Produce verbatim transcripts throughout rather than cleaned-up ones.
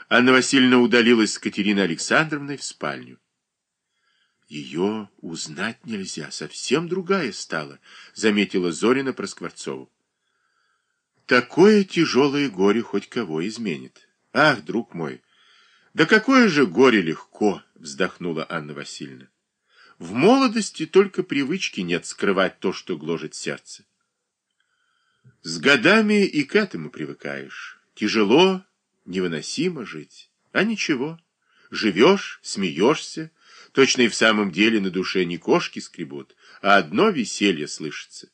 Анна Васильевна удалилась с Катериной Александровной в спальню. Ее узнать нельзя, совсем другая стала, заметила Зорина про Скворцову. Такое тяжелое горе хоть кого изменит. Ах, друг мой, да какое же горе легко, вздохнула Анна Васильевна. В молодости только привычки нет скрывать то, что гложет сердце. С годами и к этому привыкаешь. Тяжело, невыносимо жить. А ничего, живешь, смеешься. Точно и в самом деле на душе не кошки скребут, а одно веселье слышится.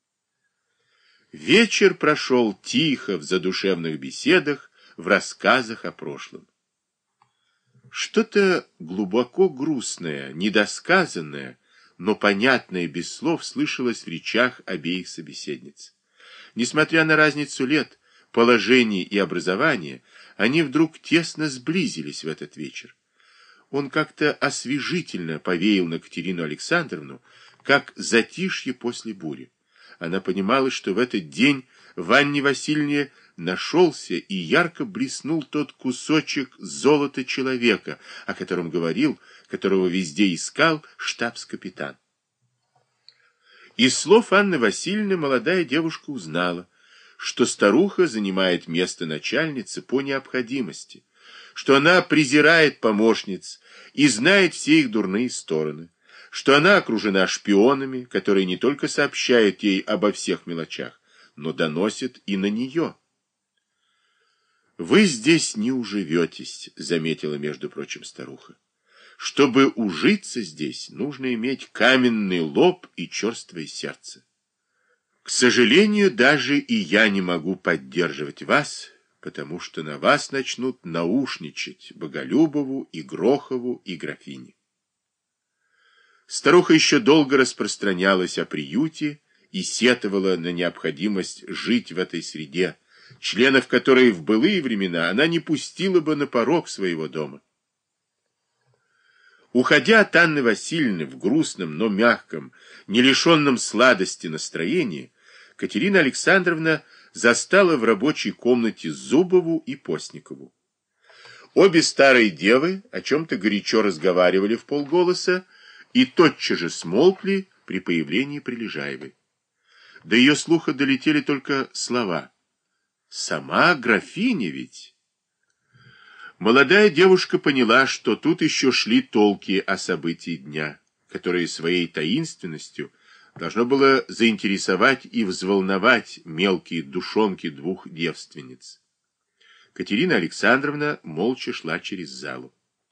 Вечер прошел тихо в задушевных беседах, в рассказах о прошлом. Что-то глубоко грустное, недосказанное, но понятное без слов слышалось в речах обеих собеседниц. Несмотря на разницу лет, положения и образования, они вдруг тесно сблизились в этот вечер. Он как-то освежительно повеял на Катерину Александровну, как затишье после бури. Она понимала, что в этот день в Анне Васильевне нашелся и ярко блеснул тот кусочек золота человека, о котором говорил, которого везде искал штабс-капитан. Из слов Анны Васильевны молодая девушка узнала, что старуха занимает место начальницы по необходимости, что она презирает помощниц и знает все их дурные стороны, что она окружена шпионами, которые не только сообщают ей обо всех мелочах, но доносят и на нее. «Вы здесь не уживетесь», — заметила, между прочим, старуха. «Чтобы ужиться здесь, нужно иметь каменный лоб и черствое сердце. К сожалению, даже и я не могу поддерживать вас, потому что на вас начнут наушничать Боголюбову и Грохову и графине». Старуха еще долго распространялась о приюте и сетовала на необходимость жить в этой среде, членов которой в былые времена она не пустила бы на порог своего дома. Уходя от Анны Васильевны в грустном, но мягком, не лишенном сладости настроении, Катерина Александровна застала в рабочей комнате Зубову и Постникову. Обе старые девы о чем-то горячо разговаривали вполголоса и тотчас же смолкли при появлении Прилежаевой. До ее слуха долетели только слова: «Сама графиня ведь». Молодая девушка поняла, что тут еще шли толки о событии дня, которые своей таинственностью должно было заинтересовать и взволновать мелкие душонки двух девственниц. Катерина Александровна молча шла через залу.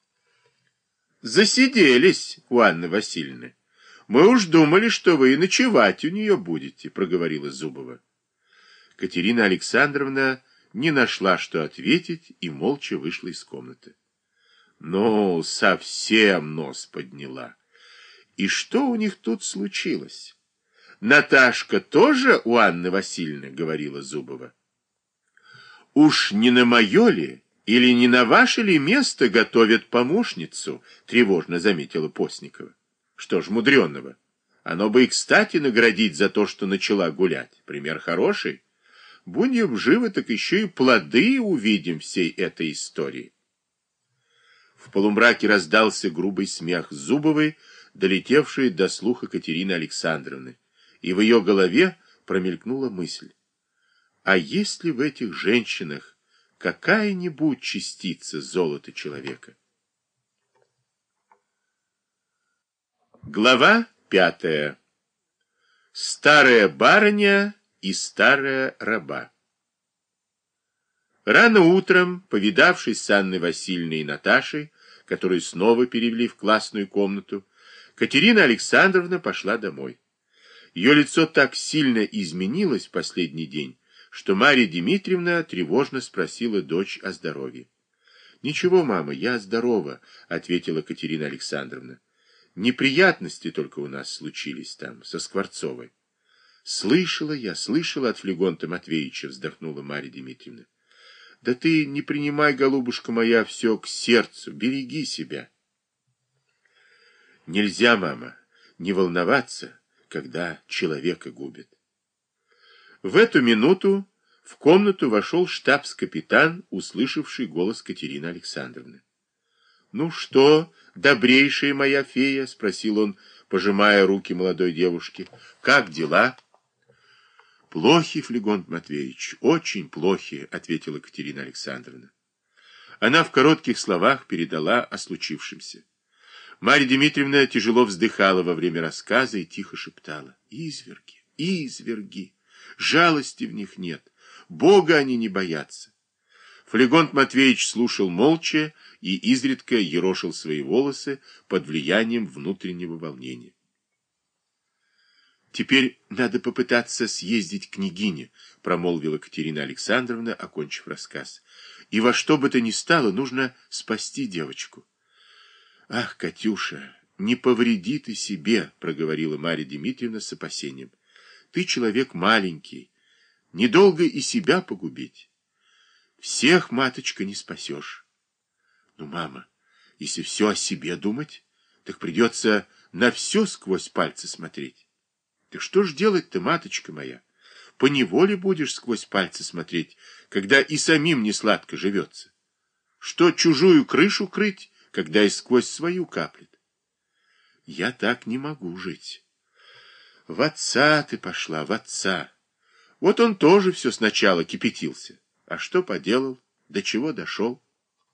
«Засиделись у Анны Васильевны. Мы уж думали, что вы и ночевать у нее будете», — проговорила Зубова. Катерина Александровна не нашла, что ответить, и молча вышла из комнаты. Ну, совсем нос подняла. И что у них тут случилось? Наташка тоже у Анны Васильевны, говорила Зубова. Уж не на мое ли или не на ваше ли место готовят помощницу, тревожно заметила Постникова. Что ж мудреного? Оно бы и кстати наградить за то, что начала гулять. Пример хороший. Будем живы, так еще и плоды увидим всей этой истории. В полумраке раздался грубый смех Зубовой, долетевший до слуха Катерины Александровны, и в ее голове промелькнула мысль: а есть ли в этих женщинах какая-нибудь частица золота человека? Глава пятая. Старая барыня и старая раба. Рано утром, повидавшись с Анной Васильевной и Наташей, которую снова перевели в классную комнату, Катерина Александровна пошла домой. Ее лицо так сильно изменилось в последний день, что Марья Дмитриевна тревожно спросила дочь о здоровье. «Ничего, мама, я здорова», — ответила Катерина Александровна. «Неприятности только у нас случились там, со Скворцовой». «Слышала я, слышала от Флегонта Матвеевича», — вздохнула Марья Дмитриевна. «Да ты не принимай, голубушка моя, все к сердцу, береги себя». «Нельзя, мама, не волноваться, когда человека губят». В эту минуту В комнату вошел штабс-капитан, услышавший голос Катерины Александровны. — Ну что, добрейшая моя фея? — спросил он, пожимая руки молодой девушки. — Как дела? — Плохи, Флегонт Матвеевич, очень плохи, — ответила Катерина Александровна. Она в коротких словах передала о случившемся. Марья Дмитриевна тяжело вздыхала во время рассказа и тихо шептала: «Изверги, изверги! Жалости в них нет, Бога они не боятся». Флегонт Матвеевич слушал молча и изредка ерошил свои волосы под влиянием внутреннего волнения. «Теперь надо попытаться съездить к княгине», — промолвила Катерина Александровна, окончив рассказ. «И во что бы то ни стало, нужно спасти девочку». «Ах, Катюша, не повреди ты себе», — проговорила Марья Дмитриевна с опасением. «Ты человек маленький, недолго и себя погубить. Всех, маточка, не спасешь». «Ну, мама, если все о себе думать, так придется на все сквозь пальцы смотреть». «Так что ж делать-то, маточка моя? Поневоле будешь сквозь пальцы смотреть, когда и самим не сладко живется. Что чужую крышу крыть, когда и сквозь свою каплет? Я так не могу жить. В отца ты пошла, в отца. Вот он тоже все сначала кипятился. А что поделал? До чего дошел?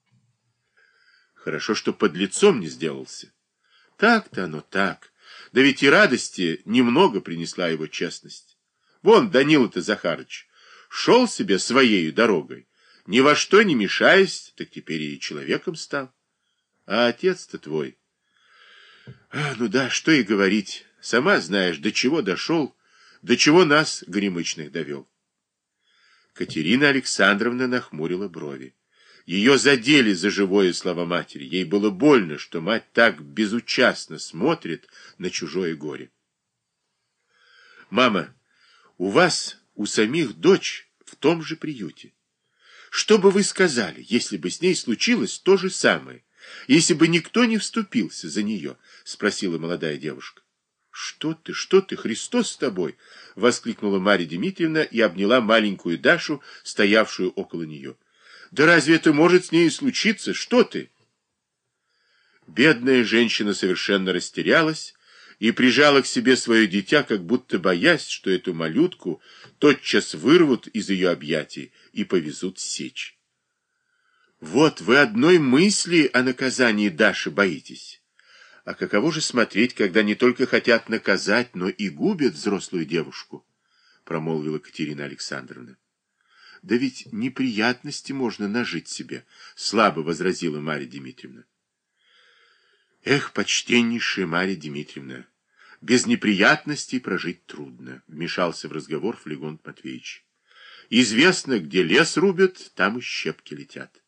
Хорошо, что под лицом не сделался. Так-то оно так. Да ведь и радости немного принесла его честность. Вон Данила-то Захарыч шел себе своею дорогой, ни во что не мешаясь, так теперь и человеком стал. А отец-то твой... А, ну да, что и говорить. Сама знаешь, до чего дошел, до чего нас, горемычных, довел. Катерина Александровна нахмурила брови. Ее задели за живое слова матери. Ей было больно, что мать так безучастно смотрит на чужое горе. «Мама, у вас, у самих дочь в том же приюте. Что бы вы сказали, если бы с ней случилось то же самое, если бы никто не вступился за нее?» — спросила молодая девушка. «Что ты, что ты, Христос с тобой!» — воскликнула Марья Дмитриевна и обняла маленькую Дашу, стоявшую около нее. «Да разве это может с ней случиться? Что ты?» Бедная женщина совершенно растерялась и прижала к себе свое дитя, как будто боясь, что эту малютку тотчас вырвут из ее объятий и повезут сечь. «Вот вы одной мысли о наказании Даши боитесь. А каково же смотреть, когда не только хотят наказать, но и губят взрослую девушку?» — промолвила Катерина Александровна. «Да ведь неприятности можно нажить себе», — слабо возразила Марья Дмитриевна. «Эх, почтеннейшая Марья Дмитриевна, без неприятностей прожить трудно», — вмешался в разговор Флегонт Матвеевич. «Известно, где лес рубят, там и щепки летят.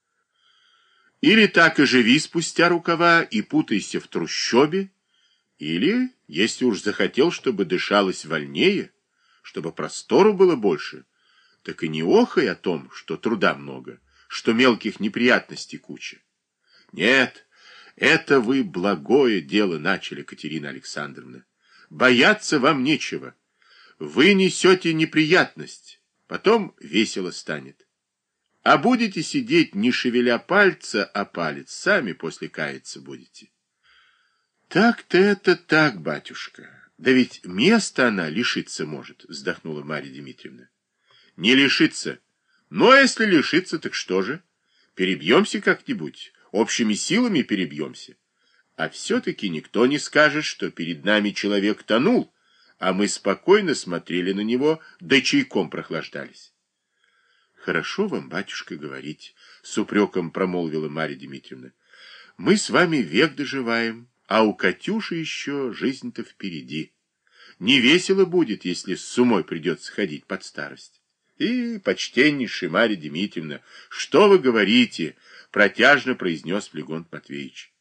Или так и живи спустя рукава и путайся в трущобе, или, если уж захотел, чтобы дышалось вольнее, чтобы простору было больше, так и не охай о том, что труда много, что мелких неприятностей куча. Нет, это вы благое дело начали, Катерина Александровна. Бояться вам нечего. Вы несете неприятность, потом весело станет. А будете сидеть, не шевеля пальца, а палец, сами после каяться будете». «Так-то это так, батюшка. Да ведь места она лишиться может», — вздохнула Марья Дмитриевна. «Не лишиться. Но если лишиться, так что же? Перебьемся как-нибудь, общими силами перебьемся. А все-таки никто не скажет, что перед нами человек тонул, а мы спокойно смотрели на него, да чайком прохлаждались». «Хорошо вам, батюшка, говорить», — с упреком промолвила Марья Дмитриевна. «Мы с вами век доживаем, а у Катюши еще жизнь-то впереди. Не весело будет, если с умой придется ходить под старость». «И, почтеннейшая Марья Дмитриевна, что вы говорите?» — протяжно произнес Флегонт Матвеевич.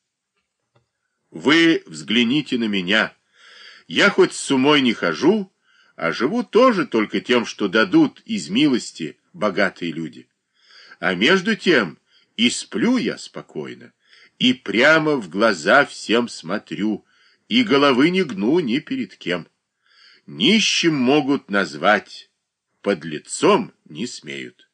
«Вы взгляните на меня. Я хоть с умой не хожу, а живу тоже только тем, что дадут из милости богатые люди. А между тем и сплю я спокойно, и прямо в глаза всем смотрю, и головы не гну ни перед кем. Нищим могут назвать, под лицом не смеют.